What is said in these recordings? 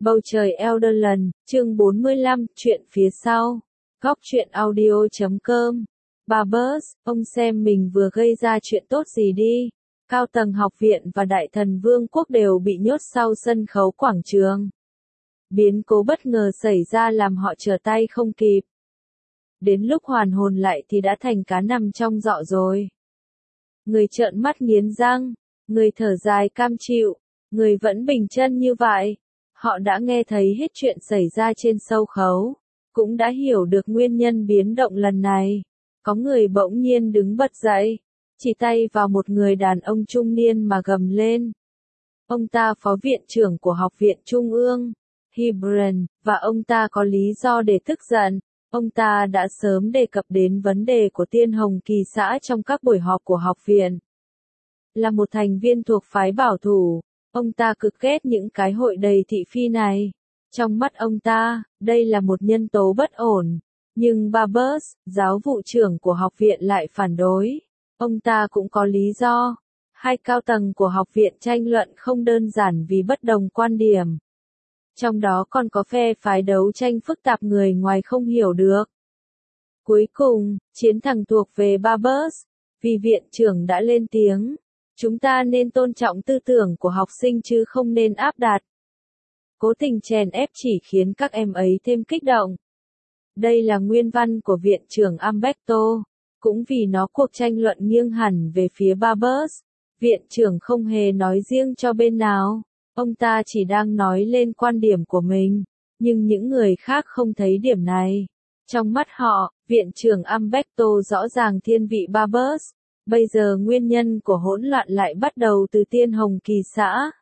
Bầu trời Elderland, chương 45, chuyện phía sau. Góc truyện audio.com. Barbers, ông xem mình vừa gây ra chuyện tốt gì đi. Cao tầng học viện và đại thần vương quốc đều bị nhốt sau sân khấu quảng trường. Biến cố bất ngờ xảy ra làm họ trở tay không kịp. Đến lúc hoàn hồn lại thì đã thành cá nằm trong giỏ rồi. Người trợn mắt nghiến răng, người thở dài cam chịu, người vẫn bình chân như vậy. Họ đã nghe thấy hết chuyện xảy ra trên sâu khấu, cũng đã hiểu được nguyên nhân biến động lần này. Có người bỗng nhiên đứng bật dậy, chỉ tay vào một người đàn ông trung niên mà gầm lên. Ông ta phó viện trưởng của học viện trung ương, Hybran, và ông ta có lý do để tức giận. Ông ta đã sớm đề cập đến vấn đề của Tiên Hồng Kỳ xã trong các buổi họp của học viện. Là một thành viên thuộc phái bảo thủ, ông ta cực ghét những cái hội đầy thị phi này. Trong mắt ông ta, đây là một nhân tố bất ổn. Nhưng Barbers, giáo vụ trưởng của học viện lại phản đối. Ông ta cũng có lý do. Hai cao tầng của học viện tranh luận không đơn giản vì bất đồng quan điểm. Trong đó còn có phe phái đấu tranh phức tạp người ngoài không hiểu được. Cuối cùng, chiến thắng thuộc về Barbers, vì viện trưởng đã lên tiếng. Chúng ta nên tôn trọng tư tưởng của học sinh chứ không nên áp đặt. Cố tình chèn ép chỉ khiến các em ấy thêm kích động. Đây là nguyên văn của viện trưởng Umberto. Cũng vì nó cuộc tranh luận nghiêng hẳn về phía Barbers, viện trưởng không hề nói riêng cho bên nào. Ông ta chỉ đang nói lên quan điểm của mình, nhưng những người khác không thấy điểm này. Trong mắt họ, viện trưởng Umberto rõ ràng thiên vị Barbers. Bây giờ nguyên nhân của hỗn loạn lại bắt đầu từ Tiên Hồng Kỳ xã.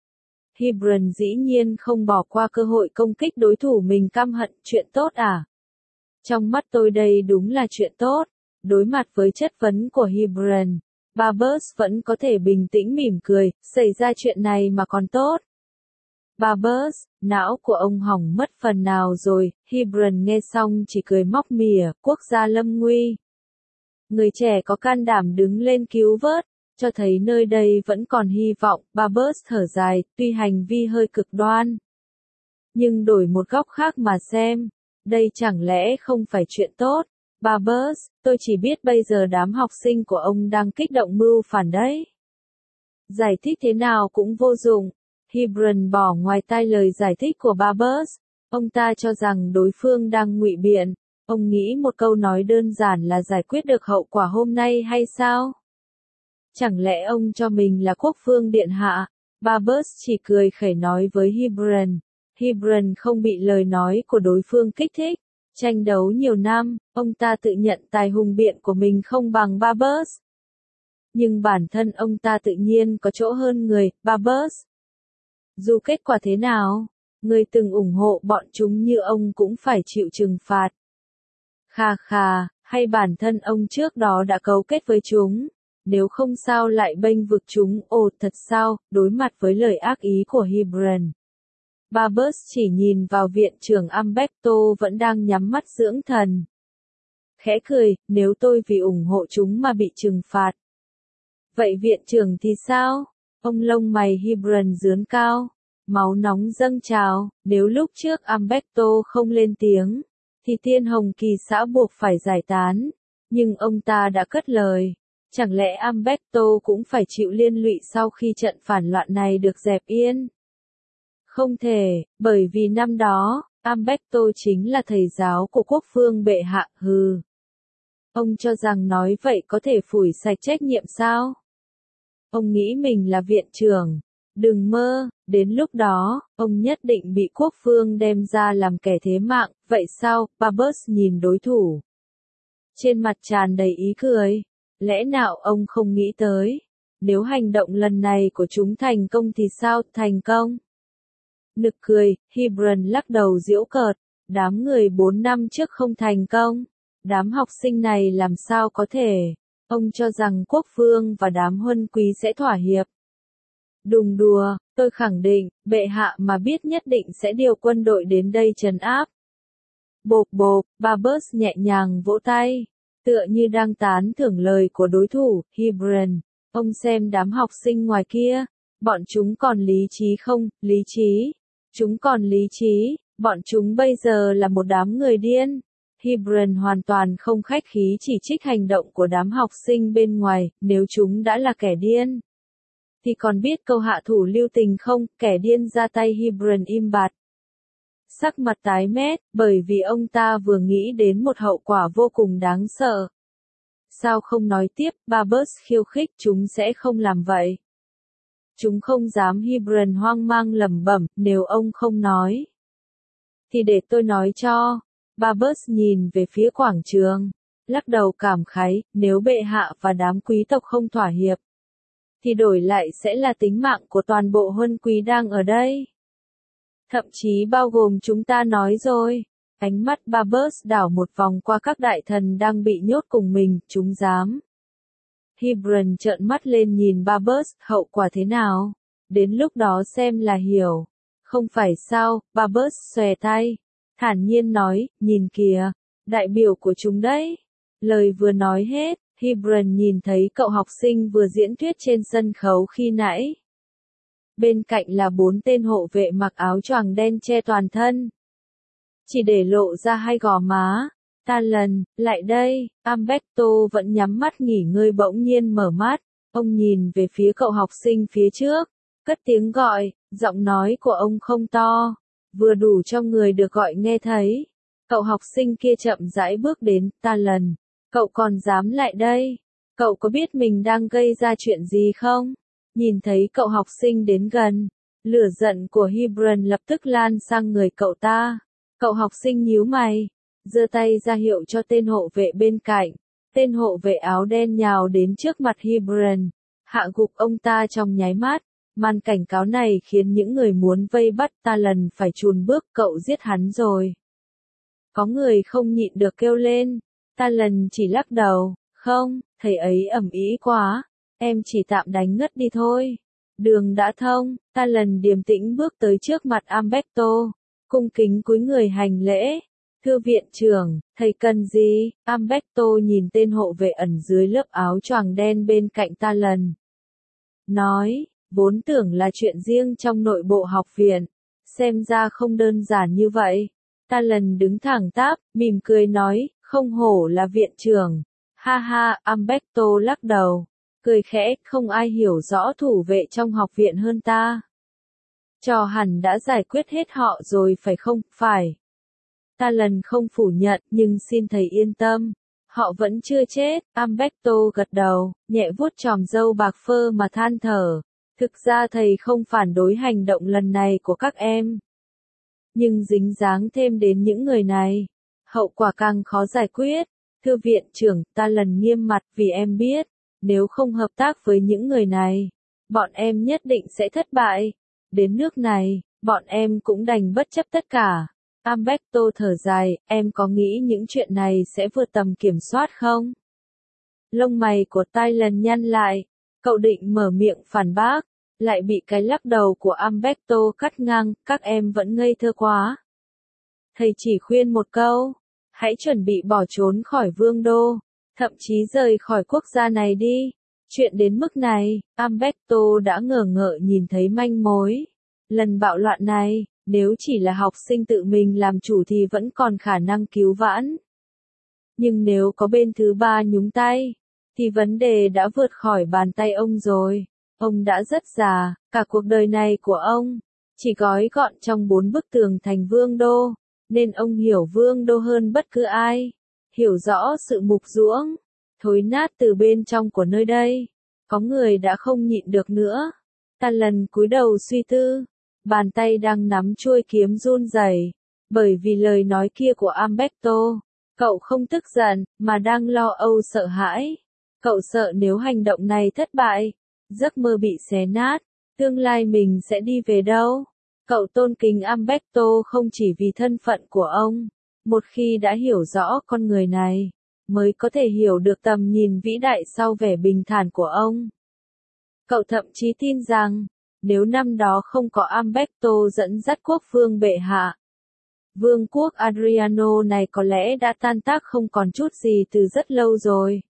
Hybran dĩ nhiên không bỏ qua cơ hội công kích đối thủ mình căm hận. Chuyện tốt à? Trong mắt tôi đây đúng là chuyện tốt. Đối mặt với chất vấn của Hybran, Barbers vẫn có thể bình tĩnh mỉm cười, xảy ra chuyện này mà còn tốt. Barbers, não của ông hỏng mất phần nào rồi. Hybran nghe xong chỉ cười móc mỉa, quốc gia lâm nguy. Người trẻ có can đảm đứng lên cứu vớt, cho thấy nơi đây vẫn còn hy vọng. Barbers thở dài, tuy hành vi hơi cực đoan. Nhưng đổi một góc khác mà xem, đây chẳng lẽ không phải chuyện tốt. Barbers, tôi chỉ biết bây giờ đám học sinh của ông đang kích động mưu phản đấy. Giải thích thế nào cũng vô dụng. Hybran bỏ ngoài tai lời giải thích của Barbers. Ông ta cho rằng đối phương đang ngụy biện. Ông nghĩ một câu nói đơn giản là giải quyết được hậu quả hôm nay hay sao? Chẳng lẽ ông cho mình là quốc vương điện hạ? Barbers chỉ cười khẩy nói với Hybran. Hybran không bị lời nói của đối phương kích thích. Tranh đấu nhiều năm, ông ta tự nhận tài hùng biện của mình không bằng Barbers. Nhưng bản thân ông ta tự nhiên có chỗ hơn người, Barbers. Dù kết quả thế nào, người từng ủng hộ bọn chúng như ông cũng phải chịu trừng phạt. Hay bản thân ông trước đó đã cấu kết với chúng, nếu không sao lại bênh vực chúng. Ồ thật sao, đối mặt với lời ác ý của Hybran. Barbers chỉ nhìn vào viện trưởng Umberto vẫn đang nhắm mắt dưỡng thần. Khẽ cười, nếu tôi vì ủng hộ chúng mà bị trừng phạt. Vậy viện trưởng thì sao? Ông lông mày Hybran dướn cao, máu nóng dâng trào. Nếu lúc trước Umberto không lên tiếng, thì Tiên Hồng Kỳ xã buộc phải giải tán. Nhưng ông ta đã cất lời. Chẳng lẽ Umberto cũng phải chịu liên lụy sau khi trận phản loạn này được dẹp yên? Không thể, bởi vì năm đó, Umberto chính là thầy giáo của quốc vương bệ hạ. Hừ. Ông cho rằng nói vậy có thể phủi sạch trách nhiệm sao? Ông nghĩ mình là viện trưởng. Đừng mơ, đến lúc đó, ông nhất định bị quốc vương đem ra làm kẻ thế mạng. Vậy sao? Barbers nhìn đối thủ. Trên mặt tràn đầy ý cười. Lẽ nào ông không nghĩ tới? Nếu hành động lần này của chúng thành công thì sao? Thành công? Nực cười, Hybran lắc đầu giễu cợt. Đám người 4 năm trước không thành công. Đám học sinh này làm sao có thể? Ông cho rằng quốc vương và đám huân quý sẽ thỏa hiệp. Đừng đùa, tôi khẳng định, bệ hạ mà biết nhất định sẽ điều quân đội đến đây trấn áp. Bộp bộp, Barbers nhẹ nhàng vỗ tay, tựa như đang tán thưởng lời của đối thủ. Hybran, ông xem đám học sinh ngoài kia, bọn chúng còn lý trí không? Lý trí? Chúng còn lý trí, bọn chúng bây giờ là một đám người điên. Hebron hoàn toàn không khách khí chỉ trích hành động của đám học sinh bên ngoài, nếu chúng đã là kẻ điên. Thì còn biết câu hạ thủ lưu tình không, kẻ điên ra tay. Hebron im bặt. Sắc mặt tái mét, bởi vì ông ta vừa nghĩ đến một hậu quả vô cùng đáng sợ. Sao không nói tiếp, Barbers khiêu khích, chúng sẽ không làm vậy. Chúng không dám. Hebron hoang mang lẩm bẩm, nếu ông không nói. Thì để tôi nói cho. Barbers nhìn về phía quảng trường. Lắc đầu cảm khái, nếu bệ hạ và đám quý tộc không thỏa hiệp. Thì đổi lại sẽ là tính mạng của toàn bộ huân quý đang ở đây. Thậm chí bao gồm chúng ta nói rồi. Ánh mắt Barbers đảo một vòng qua các đại thần đang bị nhốt cùng mình, chúng dám. Hebron trợn mắt lên nhìn Barbers, hậu quả thế nào? Đến lúc đó xem là hiểu. Không phải sao, Barbers xòe tay. Thản nhiên nói, nhìn kìa, đại biểu của chúng đấy. Lời vừa nói hết, Hebron nhìn thấy cậu học sinh vừa diễn thuyết trên sân khấu khi nãy. Bên cạnh là 4 tên hộ vệ mặc áo choàng đen che toàn thân. Chỉ để lộ ra 2 gò má. Talon, lại đây. Umberto vẫn nhắm mắt nghỉ ngơi bỗng nhiên mở mắt. Ông nhìn về phía cậu học sinh phía trước. Cất tiếng gọi, giọng nói của ông không to. Vừa đủ cho người được gọi nghe thấy. Cậu học sinh kia chậm rãi bước đến. Talon, cậu còn dám lại đây? Cậu có biết mình đang gây ra chuyện gì không? Nhìn thấy cậu học sinh đến gần. Lửa giận của Hebron lập tức lan sang người cậu ta. Cậu học sinh nhíu mày. Giơ tay ra hiệu cho tên hộ vệ bên cạnh. Tên hộ vệ áo đen nhào đến trước mặt Hebron. Hạ gục ông ta trong nháy mắt. Màn cảnh cáo này khiến những người muốn vây bắt Talon phải chùn bước, cậu giết hắn rồi. Có người không nhịn được kêu lên. Talon chỉ lắc đầu, không, thầy ấy ầm ĩ quá, em chỉ tạm đánh ngất đi thôi. Đường đã thông, Talon điềm tĩnh bước tới trước mặt Umberto, cung kính cúi người hành lễ. Thưa viện trưởng, thầy cần gì? Umberto nhìn tên hộ vệ ẩn dưới lớp áo choàng đen bên cạnh Talon. Nói, vốn tưởng là chuyện riêng trong nội bộ học viện, xem ra không đơn giản như vậy. Talon đứng thẳng tắp, mỉm cười nói, không hổ là viện trưởng. Ha ha, Umberto lắc đầu, cười khẽ, không ai hiểu rõ thủ vệ trong học viện hơn ta. Trò hẳn đã giải quyết hết họ rồi phải không? Phải. Talon không phủ nhận, nhưng xin thầy yên tâm. Họ vẫn chưa chết. Umberto gật đầu, nhẹ vuốt chòm râu bạc phơ mà than thở. Thực ra thầy không phản đối hành động lần này của các em. Nhưng dính dáng thêm đến những người này, hậu quả càng khó giải quyết. Thưa viện trưởng, Talon nghiêm mặt, vì em biết, nếu không hợp tác với những người này, bọn em nhất định sẽ thất bại. Đến nước này, bọn em cũng đành bất chấp tất cả. Umberto thở dài, em có nghĩ những chuyện này sẽ vượt tầm kiểm soát không? Lông mày của Talon nhăn lại, cậu định mở miệng phản bác, lại bị cái lắc đầu của Umberto cắt ngang, các em vẫn ngây thơ quá. Thầy chỉ khuyên một câu, hãy chuẩn bị bỏ trốn khỏi vương đô, thậm chí rời khỏi quốc gia này đi. Chuyện đến mức này, Umberto đã ngờ ngợ nhìn thấy manh mối. Lần bạo loạn này, nếu chỉ là học sinh tự mình làm chủ thì vẫn còn khả năng cứu vãn. Nhưng nếu có bên thứ ba nhúng tay, thì vấn đề đã vượt khỏi bàn tay ông rồi. Ông đã rất già, cả cuộc đời này của ông chỉ gói gọn trong 4 bức tường thành vương đô, nên ông hiểu vương đô hơn bất cứ ai, hiểu rõ sự mục ruỗng, thối nát từ bên trong của nơi đây. Có người đã không nhịn được nữa. Talon cúi đầu suy tư, bàn tay đang nắm chuôi kiếm run rẩy, bởi vì lời nói kia của Umberto. Cậu không tức giận, mà đang lo âu sợ hãi. Cậu sợ nếu hành động này thất bại, giấc mơ bị xé nát, tương lai mình sẽ đi về đâu? Cậu tôn kính Umberto không chỉ vì thân phận của ông, một khi đã hiểu rõ con người này, mới có thể hiểu được tầm nhìn vĩ đại sau vẻ bình thản của ông. Cậu thậm chí tin rằng, nếu năm đó không có Umberto dẫn dắt quốc vương bệ hạ, vương quốc Adriano này có lẽ đã tan tác không còn chút gì từ rất lâu rồi.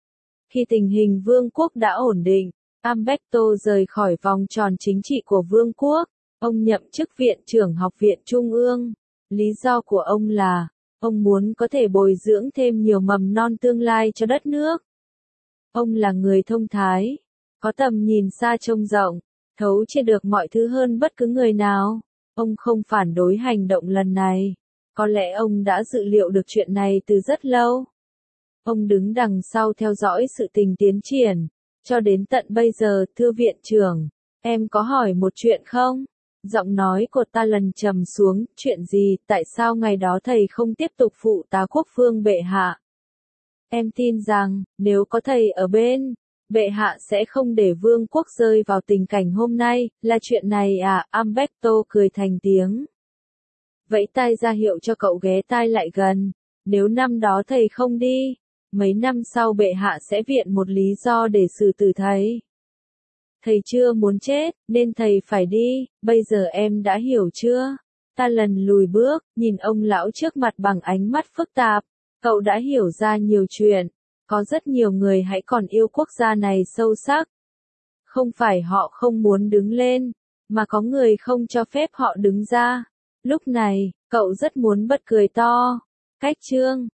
Khi tình hình vương quốc đã ổn định, Umberto rời khỏi vòng tròn chính trị của vương quốc, Ông nhậm chức viện trưởng Học viện Trung ương. Lý do của ông là, ông muốn có thể bồi dưỡng thêm nhiều mầm non tương lai cho đất nước. Ông là người thông thái, có tầm nhìn xa trông rộng, thấu triệt được mọi thứ hơn bất cứ người nào. Ông không phản đối hành động lần này. Có lẽ ông đã dự liệu được chuyện này từ rất lâu. Ông đứng đằng sau theo dõi sự tình tiến triển. Cho đến tận bây giờ, thưa viện trưởng, em có hỏi một chuyện không? Giọng nói của ta lần trầm xuống, chuyện gì, tại sao ngày đó thầy không tiếp tục phụ tá quốc phương bệ hạ? Em tin rằng, nếu có thầy ở bên, bệ hạ sẽ không để vương quốc rơi vào tình cảnh hôm nay, là chuyện này à, Umberto cười thành tiếng. Vẫy tay ra hiệu cho cậu ghé tai lại gần, nếu năm đó thầy không đi, mấy năm sau bệ hạ sẽ viện một lý do để xử tử thầy. Thầy chưa muốn chết, nên thầy phải đi, bây giờ em đã hiểu chưa? Ta lần lùi bước, nhìn ông lão trước mặt bằng ánh mắt phức tạp. Cậu đã hiểu ra nhiều chuyện. Có rất nhiều người hãy còn yêu quốc gia này sâu sắc. Không phải họ không muốn đứng lên, mà có người không cho phép họ đứng ra. Lúc này, cậu rất muốn bật cười to. Cách chương